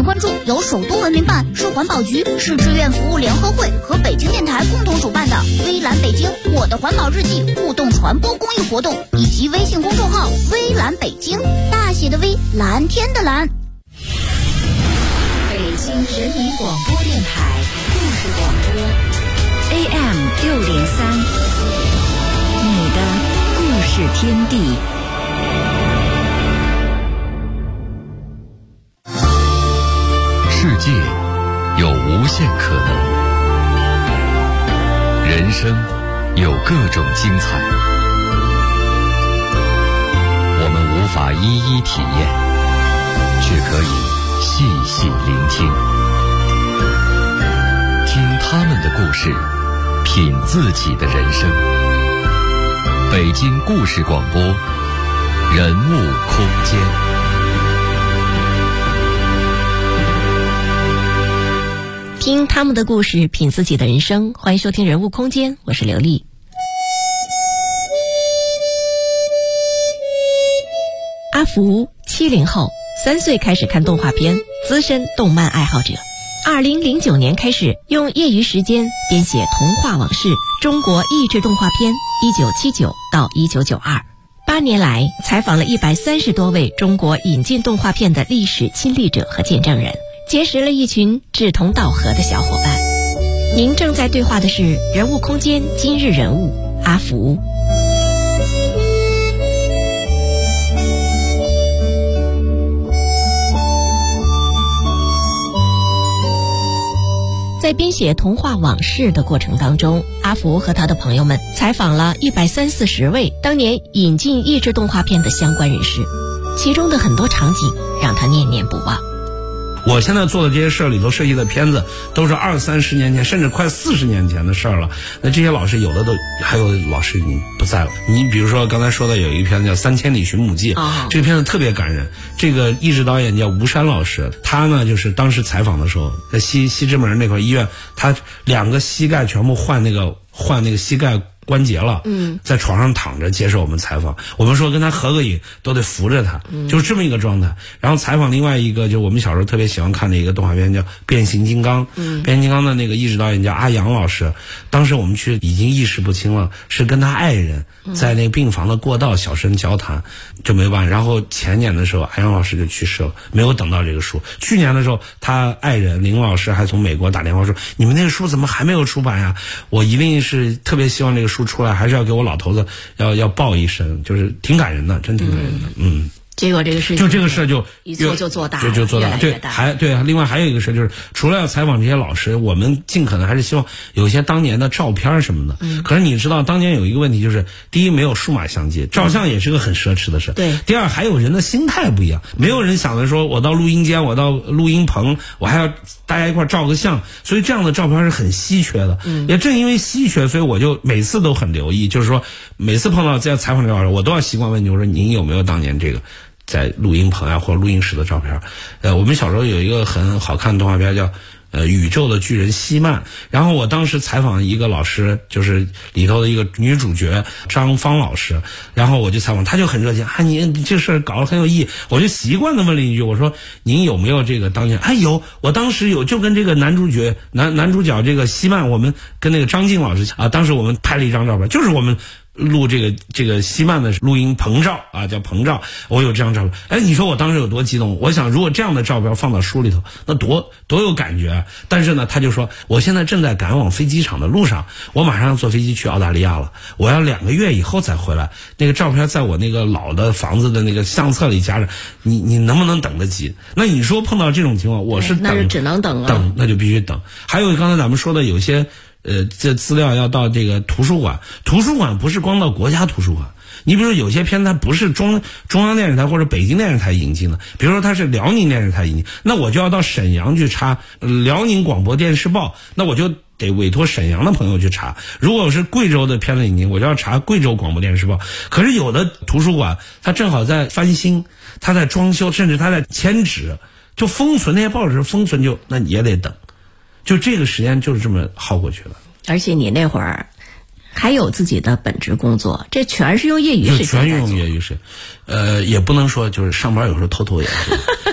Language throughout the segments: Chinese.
关注由首都文明办、市环保局、市志愿服务联合会和北京电台共同主办的微蓝北京我的环保日记互动传播公益活动，以及微信公众号微蓝北京，大写的微，蓝天的蓝。 北京人民广播电台故事广播 AM603，你的故事天地。 世界有无限可能，人生有各种精彩，我们无法一一体验，却可以细细聆听，听他们的故事，品自己的人生。北京故事广播，人物空间。 听他们的故事，品自己的人生。欢迎收听人物空间，我是刘丽。阿福70后，3岁开始看动画片，资深动漫爱好者。2009年开始用业余时间编写童话往事中国益智动画片1979到1992。8年来采访了130多位中国引进动画片的历史亲历者和见证人，结识了一群志同道合的小伙伴。您正在对话的是人物空间今日人物阿福。在编写童话往事的过程当中，阿福和他的朋友们采访了130-140位当年引进益智动画片的相关人士，其中的很多场景让他念念不忘。 我现在做的这些事儿里头设计的片子都是20-30年前甚至快40年前的事儿了。那这些老师有的都还有老师已经不在了。你比如说刚才说的有一片叫《3千里寻母记》，这个片子特别感人。这个译制导演叫吴山老师，他呢就是当时采访的时候，在西直门那块医院，他2个膝盖全部换那个膝盖关节了，在床上躺着接受我们采访。我们说跟他合个影都得扶着他，就是这么一个状态。然后采访另外一个，就我们小时候特别喜欢看的一个动画片叫《变形金刚》，变形金刚的那个译制导演叫阿阳老师。当时我们去已经意识不清了，是跟他爱人在那个病房的过道小声交谈，就没办。然后前年的时候，阿阳老师就去世了，没有等到这个书。去年的时候，他爱人林老师还从美国打电话说：“你们那个书怎么还没有出版呀？我一定是特别希望这个书出来，还是要给我老头子要报一声，就是挺感人的，真挺感人的。” 结果这个事情就这个事就一做就做大， 就做大，对，另外还有一个事就是，除了要采访这些老师，我们尽可能还是希望有一些当年的照片什么的。可是你知道，当年有一个问题就是，第一没有数码相机，照相也是个很奢侈的事。 对。 第二还有人的心态不一样，没有人想着说我到录音间，我到录音棚，我还要大家一块照个相，所以这样的照片是很稀缺的。也正因为稀缺，所以我就每次都很留意，就是说每次碰到在采访这老师，我都要习惯问你，我说您有没有当年这个在录音棚啊或者录音室的照片。我们小时候有一个很好看的动画片叫宇宙的巨人希曼，然后我当时采访一个老师，就是里头的一个女主角张芳老师，然后我就采访，她就很热情啊，你这事搞得很有意义。我就习惯的问了一句，我说您有没有这个当年？有，我当时有，就跟这个男主角这个希曼，我们跟那个张静老师啊，当时我们拍了一张照片，就是我们录这个希曼的录音棚照啊，叫棚照，我有这张照片。你说我当时有多激动？我想如果这样的照片放到书里头，那多有感觉。但是呢，他就说我现在正在赶往飞机场的路上，我马上要坐飞机去澳大利亚了，我要2个月以后再回来。那个照片在我那个老的房子的那个相册里夹着，你能不能等得及？那你说碰到这种情况，我是那就只能等了， 那就必须等。还有刚才咱们说的有些这资料要到这个图书馆不是光到国家图书馆，你比如说有些片它不是中央电视台或者北京电视台引进的，比如说它是辽宁电视台引进，那我就要到沈阳去查辽宁广播电视报，那我就得委托沈阳的朋友去查。如果是贵州的片子引进，我就要查贵州广播电视报。可是有的图书馆它正好在翻新，它在装修，甚至它在迁址，就封存那些报纸封存那你也得等。就这个时间就是这么耗过去了。 而且你那会儿还有自己的本职工作，这全是用业余时间在做， 全用业余时间。也不能说就是上班有时候偷偷也做。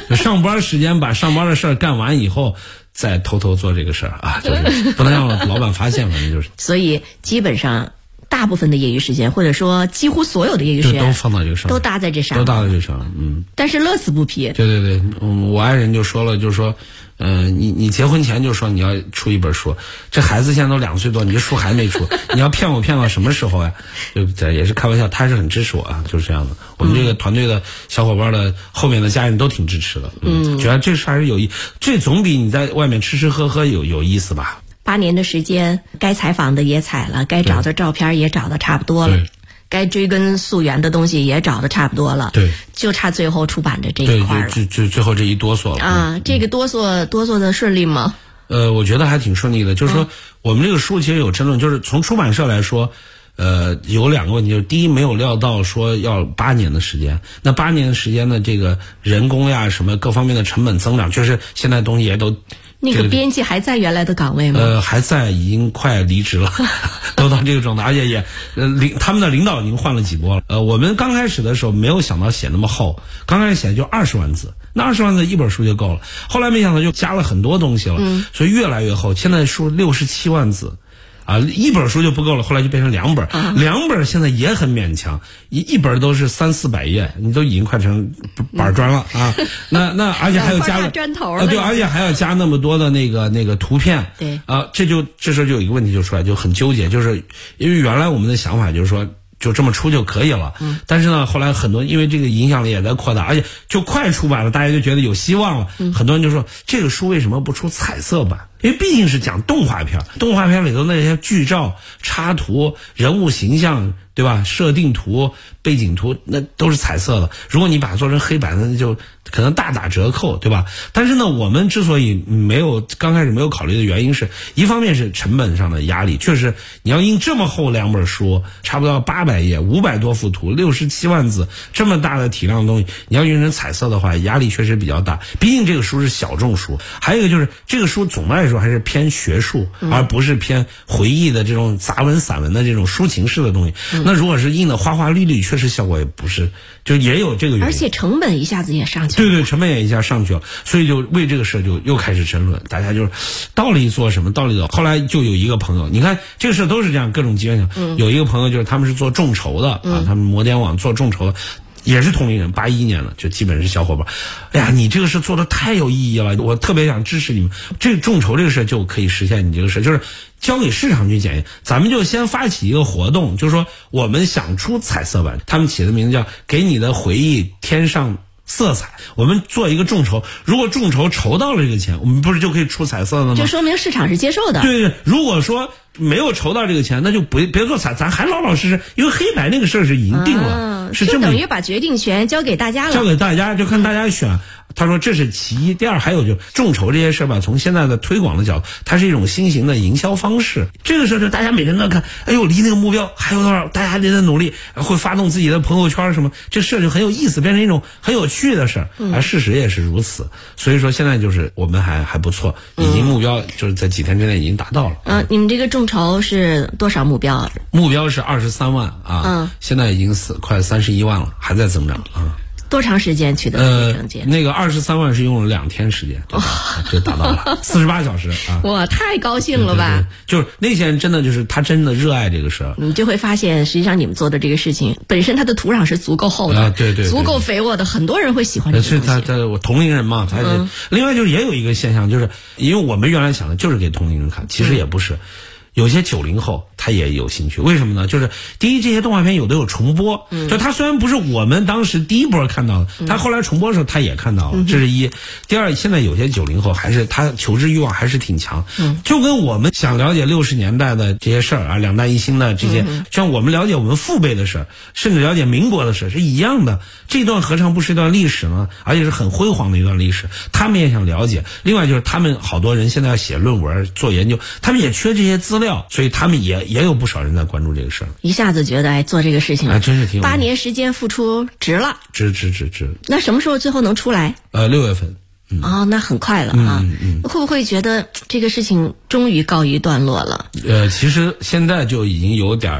就上班时间把上班的事儿干完以后，再偷偷做这个事儿啊，就是不能让老板发现，反正就是。 所以基本上大部分的业余时间，或者说几乎所有的业余时间， 都放到这个上， 都搭在这上， 都搭在这上了。 但是乐此不疲。 对，我爱人就说了，就是说，你结婚前就说你要出一本书，这孩子现在都2岁多，你这书还没出，你要骗我骗到什么时候呀？就也是开玩笑，他是很支持我啊，就是这样的。我们这个团队的小伙伴的后面的家人都挺支持的，觉得这事还是有意，这总比你在外面吃喝喝有意思吧。 8年的时间，该采访的也采了，该找的照片也找的差不多了，该追根溯源的东西也找的差不多了， 对， 就差最后出版的这一块了。 就最后这一哆嗦了啊！这个哆嗦的顺利吗？ 我觉得还挺顺利的。就是说，我们这个书其实有争论，就是从出版社来说，有2个问题，就是第一，没有料到说要8年的时间。那8年的时间呢，这个人工呀，什么各方面的成本增长，确实现在东西也都。 那个编辑还在原来的岗位吗？ 还在，已经快离职了，都到这个状态，而且也他们的领导已经换了几波了。我们刚开始的时候没有想到写那么厚，刚开始写就20万字，那20万字一本书就够了。后来没想到就加了很多东西了，所以越来越厚。现在书67万字。一本书就不够了，后来就变成2本，2本现在也很勉强，一本都是300-400页，你都已经快成板砖了啊！那而且还要加砖头了， 对，而且还要加那么多的那个图片， 对这时候就有一个问题就出来，就很纠结，就是因为原来我们的想法就是说就这么出就可以了，但是呢，后来很多因为这个影响力也在扩大，而且就快出版了，大家就觉得有希望了，很多人就说这个书为什么不出彩色版？因为毕竟是讲动画片，动画片里头那些剧照、插图、人物形象，对吧？设定图、背景图，那都是彩色的。如果你把它做成黑白的，那就可能大打折扣，对吧？但是呢，我们之所以刚开始没有考虑的原因是，一方面是成本上的压力，确实你要印这么厚2本书，差不多要800页，500多幅图，67万字，这么大的体量的东西，你要印成彩色的话，压力确实比较大。毕竟这个书是小众书，还有一个就是这个书总的来说还是偏学术，而不是偏回忆的这种杂文散文的这种抒情式的东西。那如果是印的花花绿绿，确实效果也不是，就也有这个原因。 而且成本一下子也上去了。 对，成本也一下上去了，所以就为这个事就又开始争论，大家就是到底做什么，到底做。后来就有一个朋友，你看这个事都是这样，各种机缘巧。有一个朋友就是他们是做众筹的他们摩点网做众筹的。也是同龄人，81年了，就基本是小伙伴。哎呀，你这个事做的太有意义了，我特别想支持你们。这个众筹这个事就可以实现你这个事，就是交给市场去检验。咱们就先发起一个活动，就是说我们想出彩色版，他们起的名字叫“给你的回忆添上色彩”。我们做一个众筹，如果众筹筹到了这个钱，我们不是就可以出彩色的吗？ 就说明市场是接受的。 对，如果说没有筹到这个钱，那就别做彩，咱还老老实实，因为黑白那个事儿是已经定了，是这么， 就等于把决定权交给大家了， 交给大家就看大家选。他说这是其一，第二还有就众筹这些事吧，从现在的推广的角度，它是一种新型的营销方式。这个事就大家每天都看，哎呦，离那个目标还有多少，大家还得努力，会发动自己的朋友圈什么，这事就很有意思，变成一种很有趣的事儿。而事实也是如此，所以说现在就是我们还不错，已经目标就是在几天之内已经达到了。 你们这个众筹是多少目标？目标是23万啊，现在已经快31万了，还在增长啊。 多长时间取得这个成绩？ 那个23万是用了2天时间，就达到了48小时啊！ 哇，太高兴了吧！ 对，就是那些人真的就是他真的热爱这个事儿， 你就会发现，实际上你们做的这个事情本身它的土壤是足够厚的， 对， 足够肥沃的，很多人会喜欢这个东西。 是我同龄人嘛，另外就是也有一个现象，就是因为我们原来想的就是给同龄人看，其实也不是。有些90后他也有兴趣，为什么呢？就是第一，这些动画片有的有重播，就他虽然不是我们当时第一波看到的，他后来重播的时候他也看到了，这是一。第二，现在有些90后还是他求知欲望还是挺强，就跟我们想了解60年代的这些事儿啊，两弹一星的这些，像我们了解我们父辈的事儿，甚至了解民国的事是一样的。这段何尝不是一段历史呢？而且是很辉煌的一段历史，他们也想了解。另外就是他们好多人现在要写论文做研究，他们也缺这些资料，所以他们也有不少人在关注这个事儿。 一下子觉得做这个事情真是挺有 8年时间付出值了， 值。 那什么时候最后能出来 ？6月份。 那很快了啊！会不会觉得这个事情终于告一段落了？ 其实现在就已经有点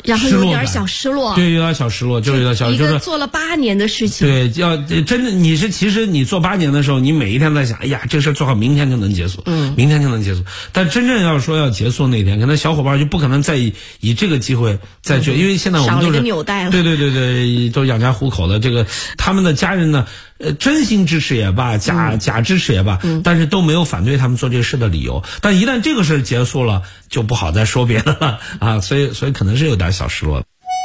然后有点小失落。 对，有点小失落，就是有点小， 一个做了8年的事情。 对，要真的其实你做8年的时候，你每一天在想，哎呀，这事做好明天就能结束，明天就能结束。但真正要说要结束那天，可能小伙伴就不可能再以这个机会再去，因为现在我们都是纽带了。 对，都养家糊口的，这个他们的家人呢，真心支持也罢，假支持也罢，但是都没有反对他们做这个事的理由。但一旦这个事结束了，就不好再说别的了啊，所以可能是有点小失落的。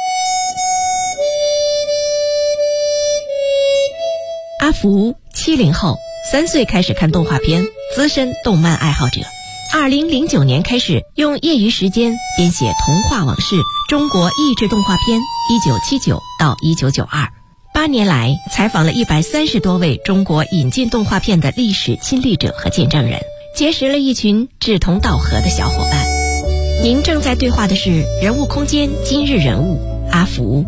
阿福70后，3岁开始看动画片，资深动漫爱好者。2009年开始用业余时间编写童话往事中国益智动画片1979到1992，8年来采访了130多位中国引进动画片的历史亲历者和见证人，结识了一群志同道合的小伙伴。您正在对话的是人物空间今日人物阿福。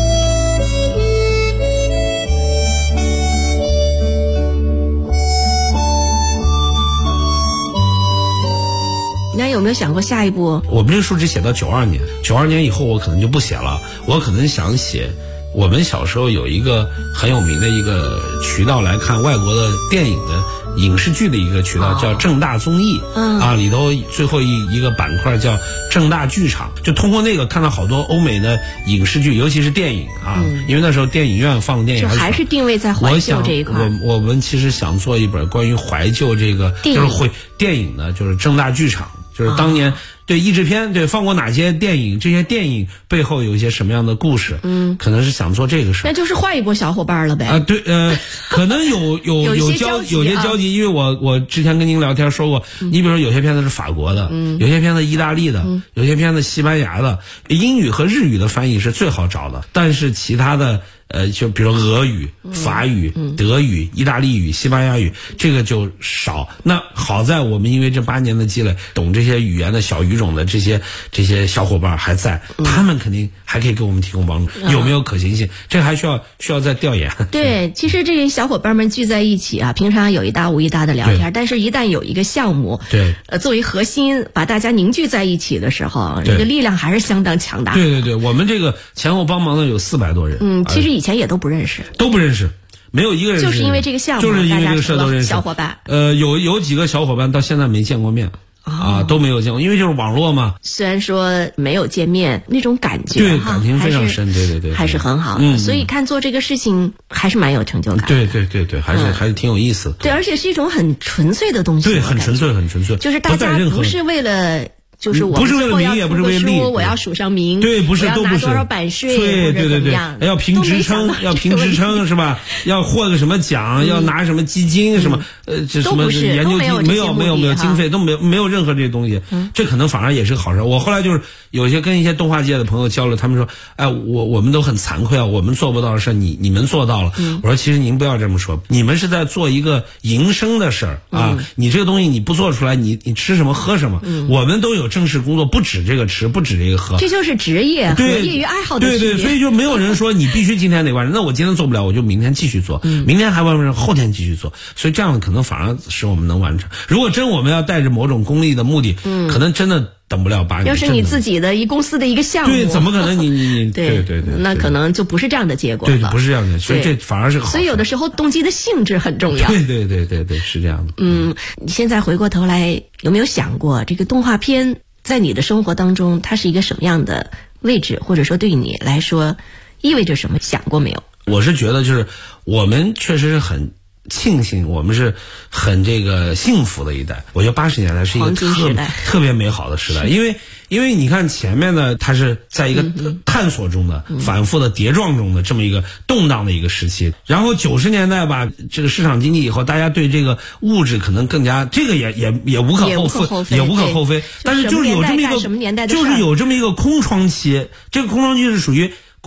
那有没有想过下一步？ 我们这个书只写到92年，92年以后我可能就不写了，我可能想写我们小时候有一个很有名的一个渠道来看外国的电影的影视剧的一个渠道，叫正大综艺，里头最后一个板块叫正大剧场，就通过那个看到好多欧美的影视剧，尤其是电影啊，因为那时候电影院放电影还是定位在怀旧这一块。 我们其实想做一本关于怀旧这个，就是电影呢，就是正大剧场。就是当年对译制片对放过哪些电影，这些电影背后有一些什么样的故事，可能是想做这个事。 那就是换一波小伙伴了呗。 啊，对，可能有些交集，因为我之前跟您聊天说过，你比如说有些片子是法国的，有些片子意大利的，有些片子西班牙的，英语和日语的翻译是最好找的，但是其他的。就比如俄语、法语、德语、意大利语、西班牙语，这个就少。那好在我们因为这8年的积累，懂这些语言的小语种的这些小伙伴还在，他们肯定还可以给我们提供帮助。有没有可行性？这还需要再调研。 对，其实这些小伙伴们聚在一起啊，平常有一搭无一搭的聊天，但是一旦有一个项目， 对， 作为核心，把大家凝聚在一起的时候，这个力量还是相当强大。 对，我们这个前后帮忙的有400多人。 其实以前也都不认识， 没有一个人就是因为这个项目， 就是因为这个事都认识小伙伴。 有几个小伙伴到现在没见过面。都没有见过，因为就是网络嘛。 虽然说没有见面，那种感觉对感情非常深，对， 还是很好的。所以看做这个事情还是蛮有成就感。 对，还是挺有意思的。 对，而且是一种很纯粹的东西。 对，很纯粹， 就是大家不是为了。就是我不是为了名，也不是为了利， 我要署上名， 对，不是， 都不是，多少版税， 对，要评职称，是吧？要获个什么奖，要拿什么基金，什么这什么研究基金，没有经费，都没有任何这些东西，这可能反而也是个好事。我后来就是有些跟一些动画界的朋友交流，他们说，哎，我们都很惭愧啊，我们做不到的事你们做到了。我说其实您不要这么说，你们是在做一个营生的事儿啊，你这个东西你不做出来，你吃什么喝什么？我们都有正式工作，不止这个吃，不止这个喝， 这就是职业和业余爱好的区别。 对，所以就没有人说你必须今天得完成，那我今天做不了，我就明天继续做，明天还完不成，后天继续做。所以这样可能反而使我们能完成。如果真我们要带着某种功利的目的，可能真的等不了8年。 要是你自己的公司的一个项目， 对，怎么可能你对， 那可能就不是这样的结果了。对，不是这样的，所以这反而是好。 所以有的时候动机的性质很重要。 对，是这样的。 你现在回过头来，有没有想过这个动画片在你的生活当中，它是一个什么样的位置，或者说对你来说意味着什么？想过没有？ 我是觉得就是我们确实是很庆幸，我们是很这个幸福的一代。我觉得80年代是一个特别美好的时代，因为你看前面呢，它是在一个探索中的、反复的叠撞中的这么一个动荡的一个时期。然后90年代吧，这个市场经济以后，大家对这个物质可能更加，这个也无可厚非。但是就是有这么一个，就是有这么一个空窗期。这个空窗期是属于国门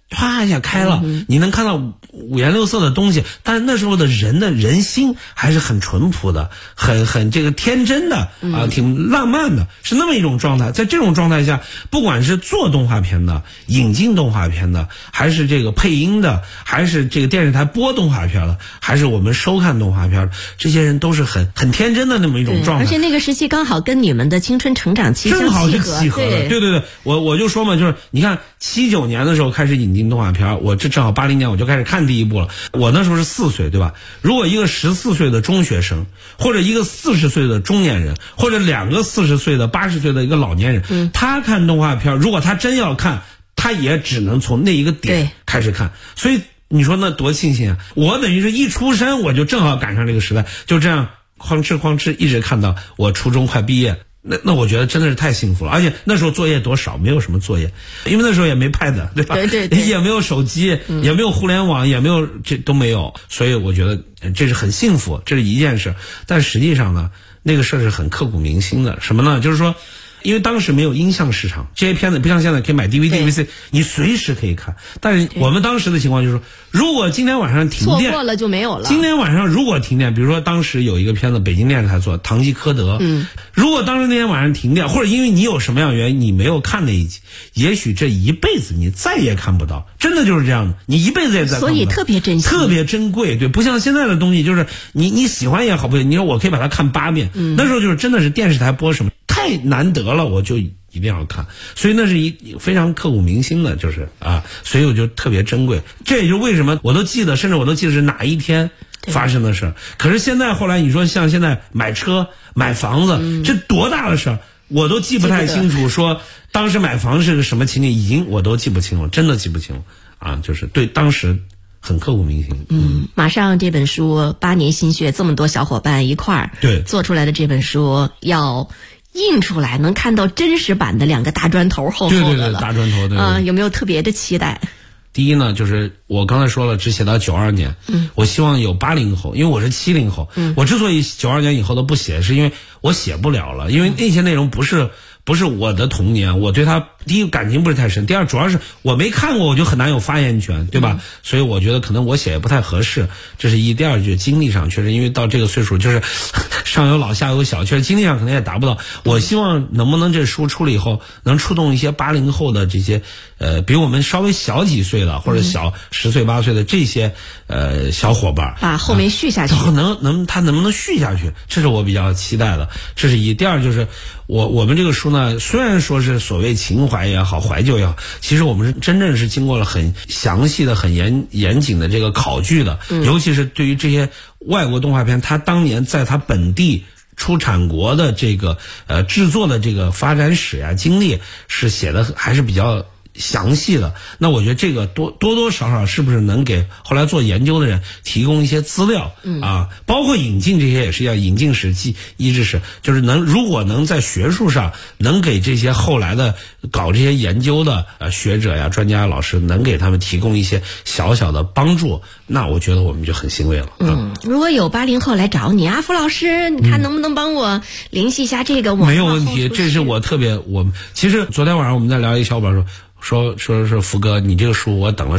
啪一下开了，你能看到五颜六色的东西，但是那时候的人心还是很淳朴的，很这个天真的啊，挺浪漫的，是那么一种状态。在这种状态下，不管是做动画片的、引进动画片的，还是这个配音的，还是这个电视台播动画片的，还是我们收看动画片，这些人都是很天真的那么一种状态。 而且那个时期刚好跟你们的青春成长期正好是契合的。对，我就说嘛，就是你看79年的时候开始引进动画片，我这正好80年我就开始看第一部了。我那时候是4岁，对吧？如果一个14岁的中学生，或者一个40岁的中年人，或者2个40岁的80岁的一个老年人，他看动画片，如果他真要看，他也只能从那一个点开始看。所以你说那多庆幸啊！我等于是一出生我就正好赶上这个时代，就这样哐哧一直看到我初中快毕业。那我觉得真的是太幸福了，而且那时候作业多少，没有什么作业，因为那时候也没 pad， 对吧？对，也没有手机，也没有互联网，也没有这都没有，所以我觉得这是很幸福，这是一件事。但实际上呢，那个事儿是很刻骨铭心的。什么呢？就是说，因为当时没有音像市场，这些片子不像现在可以买 DVD、VC， 你随时可以看。但是我们当时的情况就是说，如果今天晚上停电， 错过了就没有了。 今天晚上如果停电，比如说当时有一个片子，北京电视台做《堂吉诃德》，如果当时那天晚上停电，或者因为你有什么样的原因你没有看那一集，也许这一辈子你再也看不到，真的就是这样的，你一辈子也再看不到。 所以特别珍惜， 特别珍贵，对，不像现在的东西，就是你喜欢也好，不，你说我可以把它看8遍，那时候就是真的是电视台播什么太难得了，我就一定要看，所以那是一非常刻骨铭心的，就是啊，所以我就特别珍贵。这也就为什么我都记得，甚至我都记得是哪一天发生的事。可是现在后来你说像现在买车买房子，这多大的事儿，我都记不太清楚，说当时买房是个什么情景，我都记不清了，真的记不清了啊，就是对当时很刻骨铭心。 马上这本书8年心血，这么多小伙伴一块儿对做出来的这本书要印出来，能看到真实版的2个大砖头厚厚的了。 对，大砖头，对。 有没有特别的期待？ 第一呢，就是我刚才说了，只写到92年，我希望有80后，因为我是70后，我之所以92年以后都不写，是因为我写不了了，因为那些内容不是我的童年，我对他第一感情不是太深，第二主要是我没看过，我就很难有发言权，对吧？所以我觉得可能我写也不太合适，这是一。第二句精力上确实，因为到这个岁数就是上有老下有小，确实精力上可能也达不到。我希望能不能这书出了以后，能触动一些80后的这些比我们稍微小几岁的或者小10岁8岁的这些小伙伴， 把后面续下去， 他能不能续下去？这是我比较期待的。这是一。第二就是我们这个书呢，虽然说是所谓情怀也好，怀旧也好，其实我们是真正是经过了很详细的、很严谨的这个考据的，尤其是对于这些外国动画片，它当年在它本地出产国的这个制作的这个发展史呀、经历是写的还是比较详细的。那我觉得这个多少是不是能给后来做研究的人提供一些资料啊，包括引进这些也是一样，引进史、医治史，就是如果能在学术上能给这些后来的搞这些研究的学者呀、专家、老师能给他们提供一些小小的帮助，那我觉得我们就很欣慰了。 如果有80后来找你啊，傅老师，你看能不能帮我联系一下这个？ 没有问题，这是我特别其实昨天晚上我们在聊，一个小伙伴说福哥，你这个书我等了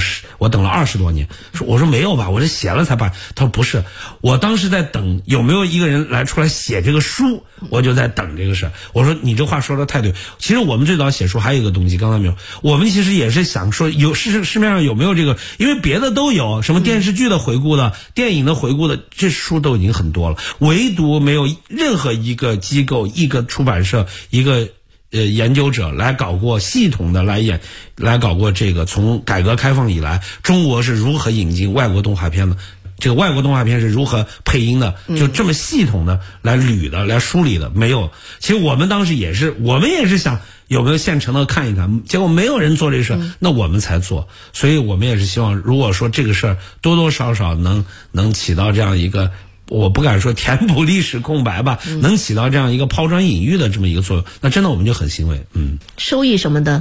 20多年。我说没有吧，我这写了才办。他说不是，我当时在等有没有一个人来出来写这个书，我就在等这个事。我说你这话说的太对。其实我们最早写书还有一个动机，刚才没有，我们其实也是想说市面上有没有这个，因为别的都有，什么电视剧的回顾的、电影的回顾的，这书都已经很多了，唯独没有任何一个机构、一个出版社、一个研究者来搞过系统的来搞过这个从改革开放以来中国是如何引进外国动画片的，这个外国动画片是如何配音的，就这么系统的来捋的来梳理的没有。其实我们当时我们也是想有没有现成的看一看，结果没有人做这事，那我们才做。所以我们也是希望，如果说这个事儿多少能起到这样一个，我不敢说填补历史空白吧，能起到这样一个抛砖引玉的这么一个作用，那真的我们就很欣慰。收益什么的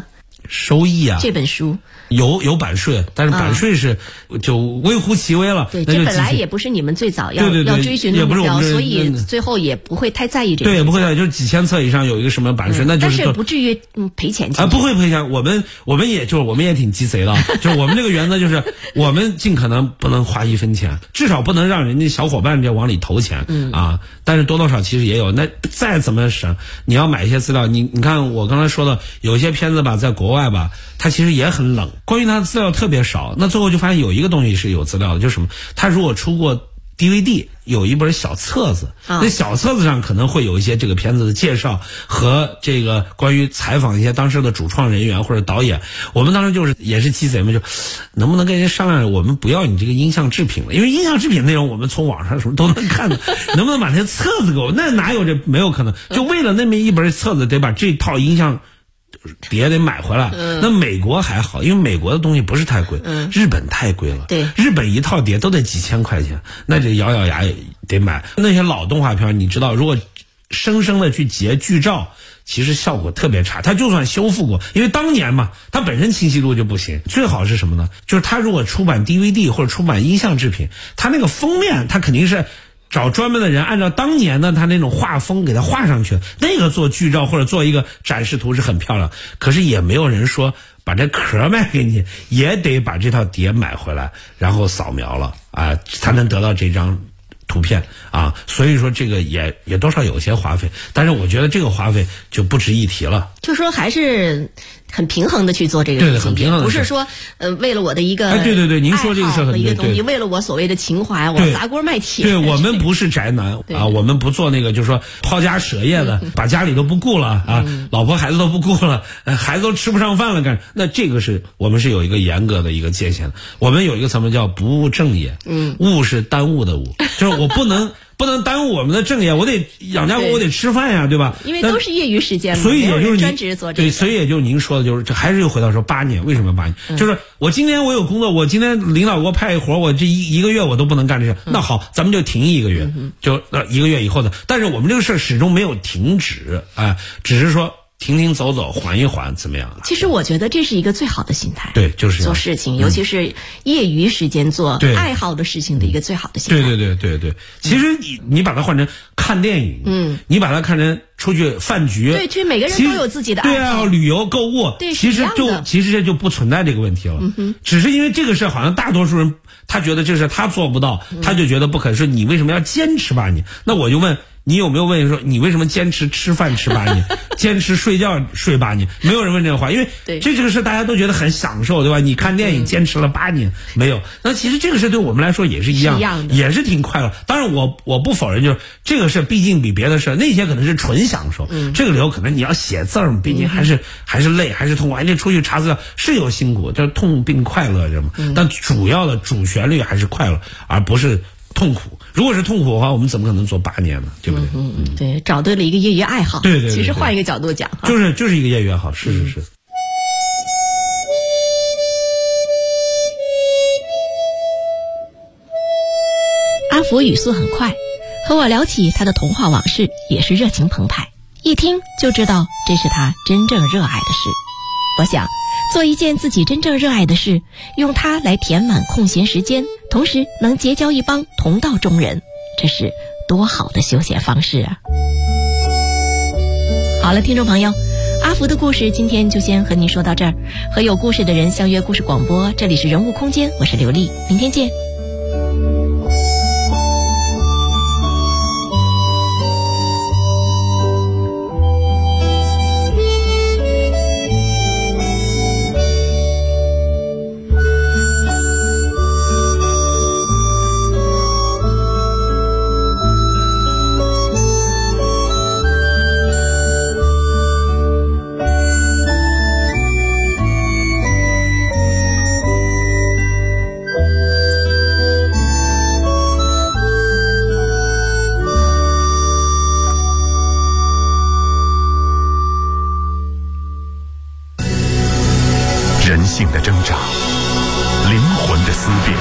收益啊。 这本书有版税，但是版税是就微乎其微了。 对，这本来也不是你们最早要追寻的目标，所以最后也不会太在意这个。 对，也不会在意，就是几千册以上有一个什么版税，那就是。 但是不至于赔钱啊，不会赔钱。我们也挺鸡贼的，就是我们这个原则就是，我们尽可能不能花1分钱，至少不能让人家小伙伴这往里投钱啊。但是多多少其实也有。那再怎么省，你要买一些资料，你看我刚才说的，有些片子吧，在国外吧，它其实也很冷，关于它的资料特别少。那最后就发现有一个东西是有资料的，就是什么？它如果出过 DVD， 有一本小册子，那小册子上可能会有一些这个片子的介绍和这个关于采访一些当时的主创人员或者导演。我们当时也是鸡贼嘛，就能不能跟人家商量，我们不要你这个音像制品了，因为音像制品内容我们从网上什么都能看的，能不能把那册子给我？那哪有这没有可能？就为了那么一本册子，得把这套音像碟得买回来。那美国还好，因为美国的东西不是太贵，日本太贵了。 对， 日本一套碟都得几千块钱，那这咬咬牙也得买。那些老动画片，你知道，如果生生的去截剧照，其实效果特别差。它就算修复过，因为当年嘛，它本身清晰度就不行。最好是什么呢？就是它如果出版 DVD 或者出版音像制品，它那个封面，它肯定是找专门的人按照当年的他那种画风给他画上去，那个做剧照或者做一个展示图是很漂亮。可是也没有人说把这壳卖给你，也得把这套碟买回来，然后扫描了啊，才能得到这张图片啊。所以说这个也多少有些花费，但是我觉得这个花费就不值一提了。 就说还是很平衡的去做这个事情， 对，很平衡的， 不是说为了我的一个对，您说这个是很一个东西，为了我所谓的情怀，我砸锅卖铁。 对，我们不是宅男啊，我们不做那个就是说抛家舍业的，把家里都不顾了啊，老婆孩子都不顾了，孩子都吃不上饭了干。那这个是我们是有一个严格的一个界限的。我们有一个词汇叫不务正业，务是耽误的务，就是我不能耽误我们的正业，我得养家，我得吃饭呀，对吧？ 因为都是业余时间嘛， 所以也就是专职做这个。 对，所以也就是您说的，就是这还是又回到说8年，为什么8年？就是我今天我有工作，我今天领导给我派一活，我这一个月我都不能干这事，那好，咱们就停1个月，就1个月以后的。但是我们这个事始终没有停止啊，只是说停走走，缓一缓，怎么样？ 其实我觉得这是一个最好的心态。 对，就是做事情，尤其是业余时间做爱好的事情的一个最好的心态。 对。其实你把它换成看电影，你把它看成出去饭局， 对，其实每个人都有自己的爱好。 对啊，旅游购物， 对， 其实这就不存在这个问题了。只是因为这个事好像大多数人他觉得这事他做不到，他就觉得不可。说你为什么要坚持8年？那我就问。你有没有问说你为什么坚持吃饭吃8年，坚持睡觉睡8年？没有人问这个话，因为这个事大家都觉得很享受，对吧？你看电影坚持了8年，没有。那其实这个事对我们来说也是一样的，也是挺快乐。当然我不否认，就是这个事毕竟比别的事那些可能是纯享受，这个里头可能你要写字儿，毕竟还是累，还是痛苦，而且出去查资料是有辛苦，就是痛并快乐着嘛。但主要的主旋律还是快乐，而不是痛苦。如果是痛苦的话，我们怎么可能做8年呢？对不对？ 对，找对了一个业余爱好。 对。 其实换一个角度讲， 就是一个业余爱好，是。 阿福语速很快，和我聊起他的童话往事，也是热情澎湃，一听就知道这是他真正热爱的事。我想做一件自己真正热爱的事，用它来填满空闲时间，同时能结交一帮同道中人，这是多好的休闲方式啊！好了，听众朋友，阿福的故事今天就先和您说到这儿。和有故事的人相约故事广播，这里是人物空间，我是刘丽，明天见。 人性的挣扎，灵魂的思辨，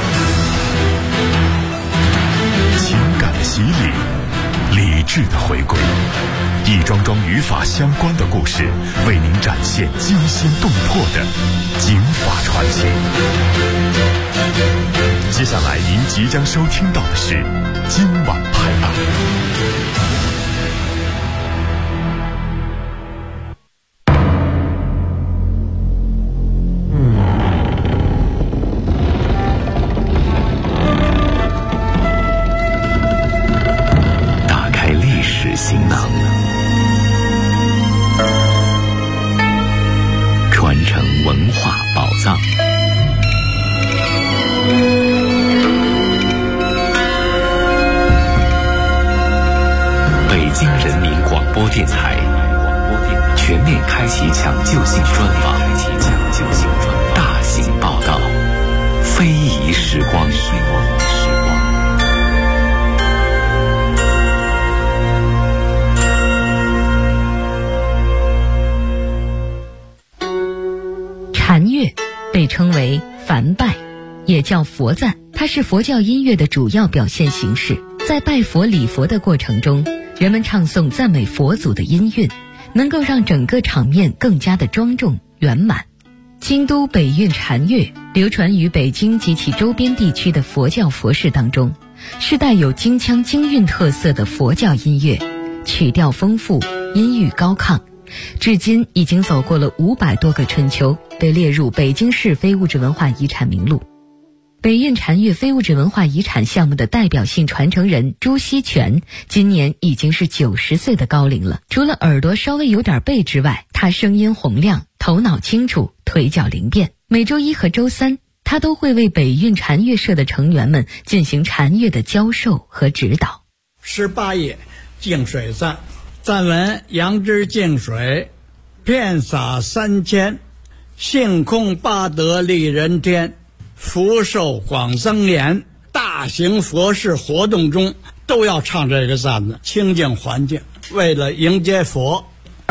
情感的洗礼，理智的回归。 一桩桩与法相关的故事，为您展现惊心动魄的警法传奇。接下来您即将收听到的是今晚拍案。 打开历史行囊，传承文化宝藏。北京人民广播电台全面开启抢救性专访，大型报道，非遗时光。 禅乐被称为梵拜，也叫佛赞，它是佛教音乐的主要表现形式。在拜佛礼佛的过程中，人们唱诵赞美佛祖的音韵，能够让整个场面更加的庄重圆满。京都北韵禅乐流传于北京及其周边地区的佛教佛事当中，是带有京腔京韵特色的佛教音乐，曲调丰富，音域高亢，至今已经走过了500多个春秋，被列入北京市非物质文化遗产名录。北韵禅乐非物质文化遗产项目的代表性传承人朱锡全今年已经是90岁的高龄了。除了耳朵稍微有点背之外，他声音洪亮，头脑清楚，腿脚灵便。每周一和周三，他都会为北韵禅乐社的成员们进行禅乐的教授和指导。 18页净水赞，赞文：杨枝净水，遍洒3000，性空八德利人天，福寿广增延。大型佛事活动中都要唱这个赞子，清净环境，为了迎接佛。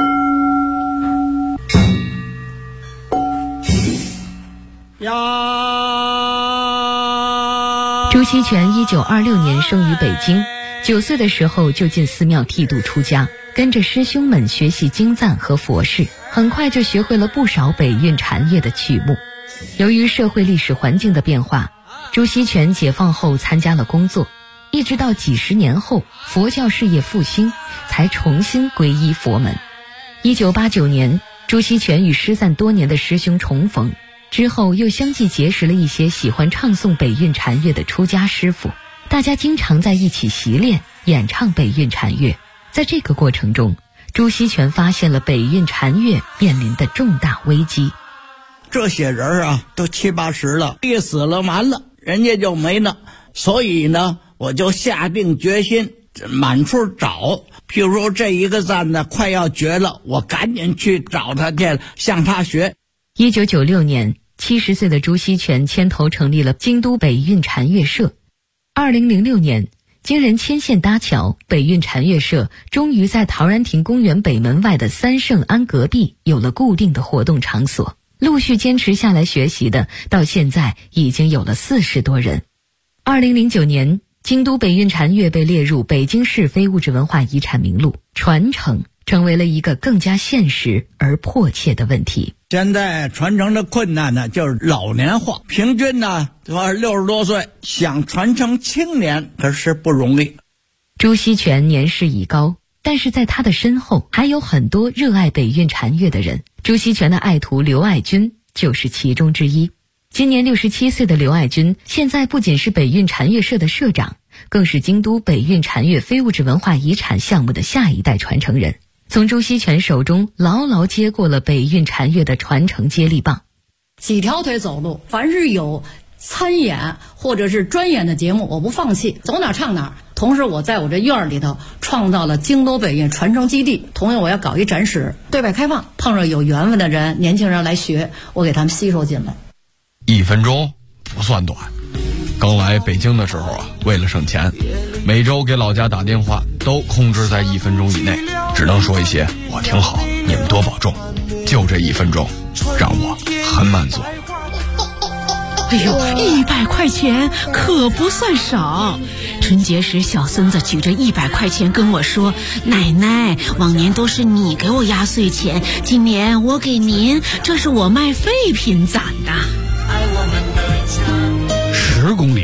朱锡全1926年生于北京，9岁的时候就进寺庙剃度出家，跟着师兄们学习经赞和佛事，很快就学会了不少北韵禅乐的曲目。由于社会历史环境的变化，朱锡全解放后参加了工作，一直到几十年后佛教事业复兴，才重新皈依佛门。1989年，朱锡全与失散多年的师兄重逢，之后又相继结识了一些喜欢唱诵北韵禅乐的出家师傅，大家经常在一起习练演唱北韵禅乐。在这个过程中，朱锡全发现了北韵禅乐面临的重大危机。 这些人啊，都70、80了，一死了完了，人家就没了。所以呢，我就下定决心满处找。譬如说这一个赞呢快要绝了，我赶紧去找他去，向他学。 1996年，70岁的朱锡全牵头成立了京都北韵禅乐社。2006年，经人牵线搭桥，北韵禅乐社终于在陶然亭公园北门外的三圣庵隔壁有了固定的活动场所。陆续坚持下来学习的，到现在已经有了40多人。2009年，京都北韵禅乐被列入北京市非物质文化遗产名录，传承成为了一个更加现实而迫切的问题。 现在传承的困难呢，就是老年化，平均呢都60多岁，想传承青年可是不容易。 朱锡全年事已高，但是在他的身后还有很多热爱北韵禅乐的人。朱锡全的爱徒刘爱军就是其中之一。今年67岁的刘爱军，现在不仅是北韵禅乐社的社长，更是京都北韵禅乐非物质文化遗产项目的下一代传承人，从朱锡全手中牢牢接过了北韵禅乐的传承接力棒。 几条腿走路，凡是有参演或者是专演的节目，我不放弃，走哪唱哪。同时我在我这院里头创造了京都北韵传承基地，同样我要搞一展示，对外开放，碰上有缘分的人，年轻人来学，我给他们吸收进来。 1分钟不算短，刚来北京的时候啊，为了省钱，每周给老家打电话都控制在1分钟以内，只能说一些我挺好，你们多保重，就这1分钟让我很满足。 哎呦，100块钱可不算少。春节时，小孙子举着100块钱跟我说：“奶奶，往年都是你给我压岁钱，今年我给您，这是我卖废品攒的。”